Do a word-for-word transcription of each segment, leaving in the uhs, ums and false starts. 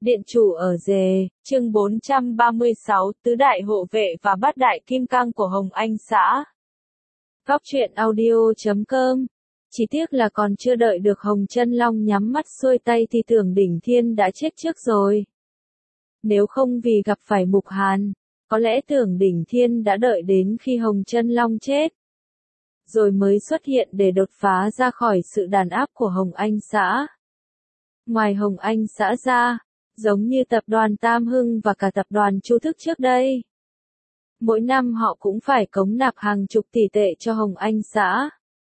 Điện chủ ở Dề, chương bốn trăm ba mươi sáu, tứ đại hộ vệ và bát đại kim cang của Hồng Anh xã. Góc truyện audio chấm com. Chỉ tiếc là còn chưa đợi được Hồng Chân Long nhắm mắt xuôi tay thì Tưởng Đỉnh Thiên đã chết trước rồi. Nếu không vì gặp phải Mục Hàn, có lẽ Tưởng Đỉnh Thiên đã đợi đến khi Hồng Chân Long chết, rồi mới xuất hiện để đột phá ra khỏi sự đàn áp của Hồng Anh xã. Ngoài Hồng Anh xã ra, giống như tập đoàn Tam Hưng và cả tập đoàn Chu Thức trước đây, mỗi năm họ cũng phải cống nạp hàng chục tỷ tệ cho Hồng Anh xã.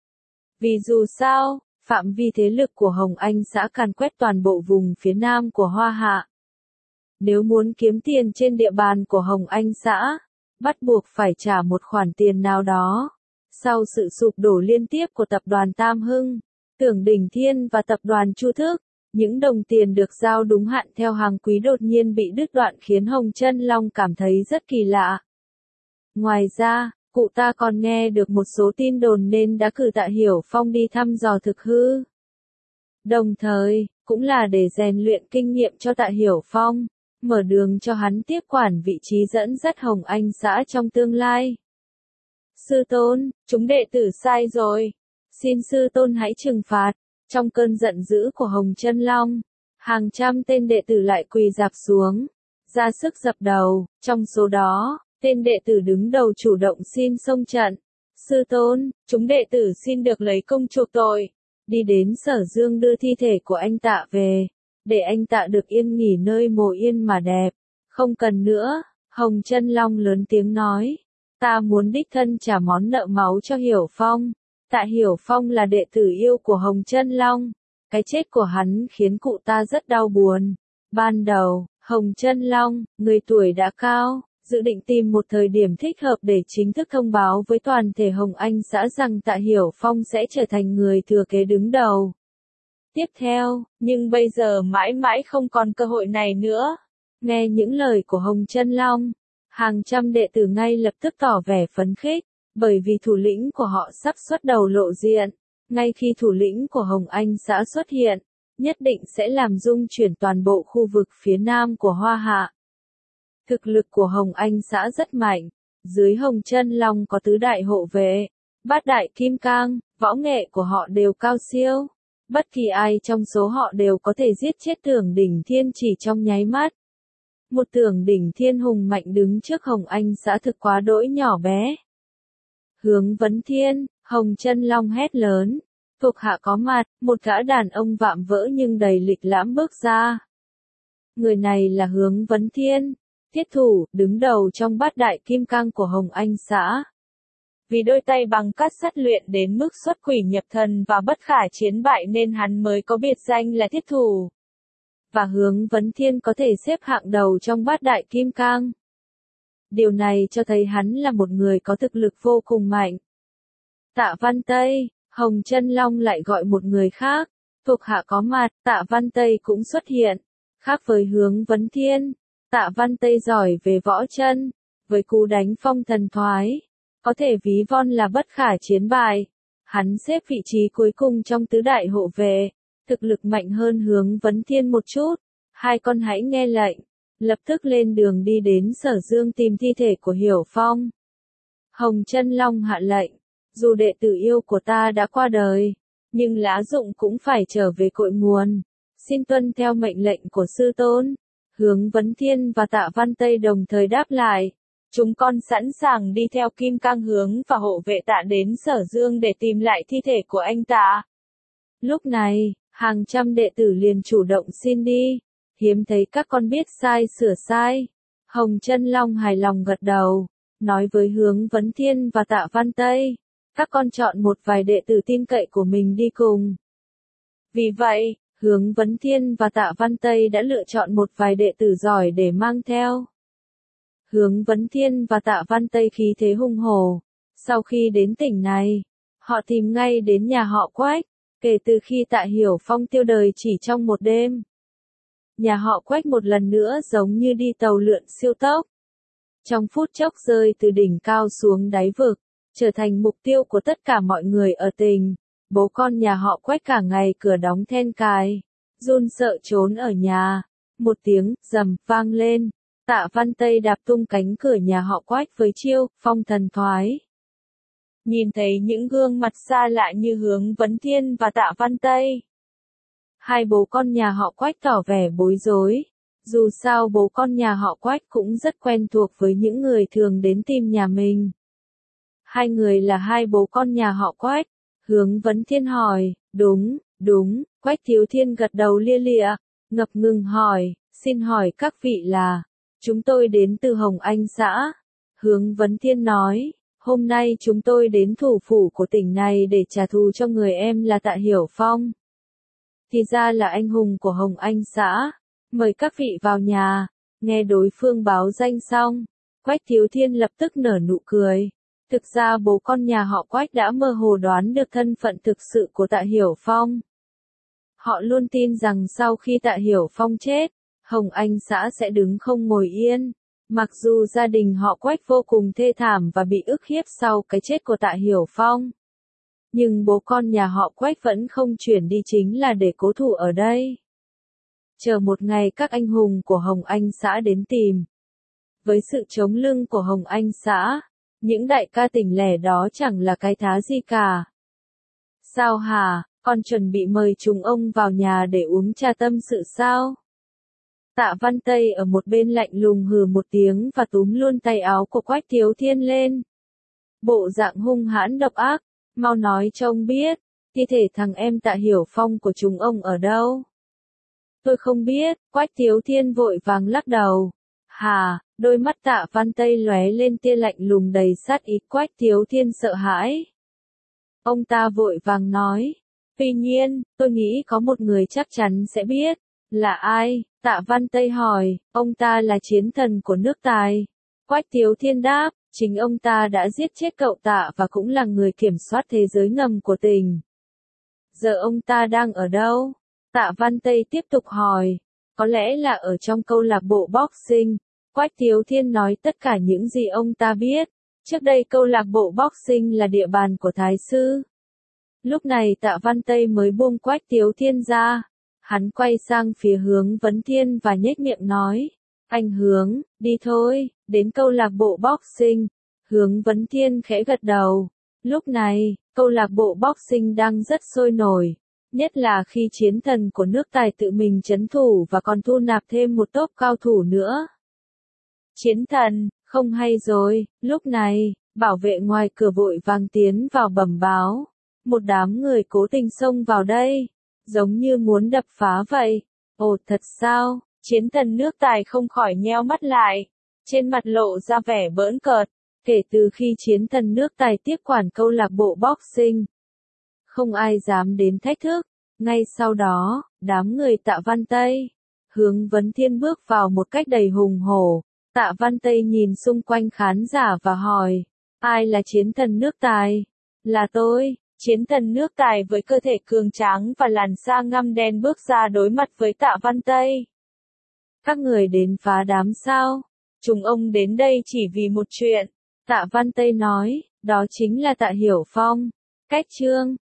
Vì dù sao, phạm vi thế lực của Hồng Anh xã càn quét toàn bộ vùng phía nam của Hoa Hạ. Nếu muốn kiếm tiền trên địa bàn của Hồng Anh xã, bắt buộc phải trả một khoản tiền nào đó. Sau sự sụp đổ liên tiếp của tập đoàn Tam Hưng, Tưởng Đỉnh Thiên và tập đoàn Chu Thức, những đồng tiền được giao đúng hạn theo hàng quý đột nhiên bị đứt đoạn khiến Hồng Chân Long cảm thấy rất kỳ lạ. Ngoài ra, cụ ta còn nghe được một số tin đồn nên đã cử Tạ Hiểu Phong đi thăm dò thực hư. Đồng thời, cũng là để rèn luyện kinh nghiệm cho Tạ Hiểu Phong, mở đường cho hắn tiếp quản vị trí dẫn dắt Hồng Anh xã trong tương lai. Sư tôn, chúng đệ tử sai rồi. Xin sư tôn hãy trừng phạt. Trong cơn giận dữ của Hồng Chân Long, hàng trăm tên đệ tử lại quỳ rạp xuống, ra sức dập đầu. Trong số đó, tên đệ tử đứng đầu chủ động xin xông trận. Sư tôn, chúng đệ tử xin được lấy công chuộc tội, đi đến Sở Dương đưa thi thể của anh Tạ về, để anh Tạ được yên nghỉ nơi mồ yên mà đẹp. Không cần nữa, Hồng Chân Long lớn tiếng nói. Ta muốn đích thân trả món nợ máu cho Hiểu Phong. Tạ Hiểu Phong là đệ tử yêu của Hồng Chân Long. Cái chết của hắn khiến cụ ta rất đau buồn. Ban đầu, Hồng Chân Long, người tuổi đã cao, dự định tìm một thời điểm thích hợp để chính thức thông báo với toàn thể Hồng Anh xã rằng Tạ Hiểu Phong sẽ trở thành người thừa kế đứng đầu. Tiếp theo, nhưng bây giờ mãi mãi không còn cơ hội này nữa. Nghe những lời của Hồng Chân Long, hàng trăm đệ tử ngay lập tức tỏ vẻ phấn khích, bởi vì thủ lĩnh của họ sắp xuất đầu lộ diện. Ngay khi thủ lĩnh của Hồng Anh xã xuất hiện, nhất định sẽ làm rung chuyển toàn bộ khu vực phía nam của Hoa Hạ. Thực lực của Hồng Anh xã rất mạnh, dưới Hồng Chân Long có tứ đại hộ vệ, bát đại kim cang, võ nghệ của họ đều cao siêu. Bất kỳ ai trong số họ đều có thể giết chết Tưởng Đỉnh Thiên chỉ trong nháy mắt. Một Tưởng Đỉnh Thiên hùng mạnh đứng trước Hồng Anh xã thực quá đỗi nhỏ bé. Hướng Vấn Thiên, Hồng Chân Long hét lớn. Thuộc hạ có mặt, một gã đàn ông vạm vỡ nhưng đầy lịch lãm bước ra. Người này là Hướng Vấn Thiên, thiết thủ, đứng đầu trong bát đại kim cang của Hồng Anh xã. Vì đôi tay bằng cát sắt luyện đến mức xuất quỷ nhập thần và bất khả chiến bại nên hắn mới có biệt danh là thiết thủ. Và Hướng Vấn Thiên có thể xếp hạng đầu trong bát đại kim cang. Điều này cho thấy hắn là một người có thực lực vô cùng mạnh. Tạ Văn Tây, Hồng Chân Long lại gọi một người khác, thuộc hạ có mặt, Tạ Văn Tây cũng xuất hiện. Khác với Hướng Vấn Thiên, Tạ Văn Tây giỏi về võ chân, với cú đánh phong thần thoái, có thể ví von là bất khả chiến bại. Hắn xếp vị trí cuối cùng trong tứ đại hộ vệ, thực lực mạnh hơn Hướng Vấn Thiên một chút. Hai con hãy nghe lệnh, lập tức lên đường đi đến Sở Dương tìm thi thể của Hiểu Phong. Hồng Chân Long hạ lệnh, dù đệ tử yêu của ta đã qua đời, nhưng lá dụng cũng phải trở về cội nguồn. Xin tuân theo mệnh lệnh của sư tôn. Hướng Vấn Thiên và Tạ Văn Tây đồng thời đáp lại. Chúng con sẵn sàng đi theo Kim Cang Hướng và hộ vệ Tạ đến Sở Dương để tìm lại thi thể của anh Tạ. Lúc này, hàng trăm đệ tử liền chủ động xin đi. Hiếm thấy các con biết sai sửa sai. Hồng Chân Long hài lòng gật đầu, nói với Hướng Vấn Thiên và Tạ Văn Tây. Các con chọn một vài đệ tử tin cậy của mình đi cùng. Vì vậy, Hướng Vấn Thiên và Tạ Văn Tây đã lựa chọn một vài đệ tử giỏi để mang theo. Hướng Vấn Thiên và Tạ Văn Tây khí thế hung hổ. Sau khi đến tỉnh này, họ tìm ngay đến nhà họ Quách. Kể từ khi Tạ Hiểu Phong tiêu đời chỉ trong một đêm, nhà họ Quách một lần nữa giống như đi tàu lượn siêu tốc. Trong phút chốc rơi từ đỉnh cao xuống đáy vực, trở thành mục tiêu của tất cả mọi người ở tỉnh. Bố con nhà họ Quách cả ngày cửa đóng then cài, run sợ trốn ở nhà. Một tiếng rầm vang lên, Tạ Văn Tây đạp tung cánh cửa nhà họ Quách với chiêu phong thần thoái. Nhìn thấy những gương mặt xa lạ như Hướng Vấn Thiên và Tạ Văn Tây, hai bố con nhà họ Quách tỏ vẻ bối rối. Dù sao bố con nhà họ Quách cũng rất quen thuộc với những người thường đến tìm nhà mình. Hai người là hai bố con nhà họ Quách. Hướng Vấn Thiên hỏi, đúng, đúng, Quách Thiếu Thiên gật đầu lia lịa, ngập ngừng hỏi, xin hỏi các vị là, chúng tôi đến từ Hồng Anh xã. Hướng Vấn Thiên nói, hôm nay chúng tôi đến thủ phủ của tỉnh này để trả thù cho người em là Tạ Hiểu Phong. Thì ra là anh hùng của Hồng Anh xã. Mời các vị vào nhà. Nghe đối phương báo danh xong, Quách Thiếu Thiên lập tức nở nụ cười. Thực ra bố con nhà họ Quách đã mơ hồ đoán được thân phận thực sự của Tạ Hiểu Phong. Họ luôn tin rằng sau khi Tạ Hiểu Phong chết, Hồng Anh xã sẽ đứng không ngồi yên. Mặc dù gia đình họ Quách vô cùng thê thảm và bị ức hiếp sau cái chết của Tạ Hiểu Phong, nhưng bố con nhà họ Quách vẫn không chuyển đi chính là để cố thủ ở đây. Chờ một ngày các anh hùng của Hồng Anh xã đến tìm. Với sự chống lưng của Hồng Anh xã, những đại ca tỉnh lẻ đó chẳng là cái thá gì cả. Sao hả, con chuẩn bị mời chúng ông vào nhà để uống trà tâm sự sao? Tạ Văn Tây ở một bên lạnh lùng hừ một tiếng và túm luôn tay áo của Quách Thiếu Thiên lên. Bộ dạng hung hãn độc ác, mau nói cho ông biết, thi thể thằng em Tạ Hiểu Phong của chúng ông ở đâu? Tôi không biết, Quách Thiếu Thiên vội vàng lắc đầu. Hà, đôi mắt Tạ Văn Tây lóe lên tia lạnh lùng đầy sát ý. Quách Thiếu Thiên sợ hãi. Ông ta vội vàng nói, tuy nhiên, tôi nghĩ có một người chắc chắn sẽ biết. Là ai? Tạ Văn Tây hỏi, ông ta là chiến thần của nước Tài. Quách Thiếu Thiên đáp, chính ông ta đã giết chết cậu Tạ và cũng là người kiểm soát thế giới ngầm của tỉnh. Giờ ông ta đang ở đâu? Tạ Văn Tây tiếp tục hỏi, có lẽ là ở trong câu lạc bộ boxing. Quách Thiếu Thiên nói tất cả những gì ông ta biết. Trước đây câu lạc bộ boxing là địa bàn của Thái sư. Lúc này Tạ Văn Tây mới buông Quách Thiếu Thiên ra. Hắn quay sang phía Hướng Vấn Thiên và nhếch miệng nói, anh Hướng, đi thôi, đến câu lạc bộ boxing. Hướng Vấn Thiên khẽ gật đầu. Lúc này, câu lạc bộ boxing đang rất sôi nổi. Nhất là khi chiến thần của nước Tài tự mình trấn thủ và còn thu nạp thêm một tốp cao thủ nữa. Chiến thần, không hay rồi, lúc này, bảo vệ ngoài cửa vội vàng tiến vào bẩm báo. Một đám người cố tình xông vào đây, giống như muốn đập phá vậy. Ồ thật sao, chiến thần nước Tài không khỏi nheo mắt lại, trên mặt lộ ra vẻ bỡn cợt. Kể từ khi chiến thần nước Tài tiếp quản câu lạc bộ boxing, không ai dám đến thách thức. Ngay sau đó, đám người Tạ Văn Tây, Hướng Vấn Thiên bước vào một cách đầy hùng hổ. Tạ Văn Tây nhìn xung quanh khán giả và hỏi, ai là chiến thần nước Tài? Là tôi, chiến thần nước Tài với cơ thể cường tráng và làn da ngăm đen bước ra đối mặt với Tạ Văn Tây. Các người đến phá đám sao? Chúng ông đến đây chỉ vì một chuyện. Tạ Văn Tây nói, đó chính là Tạ Hiểu Phong. Cách chương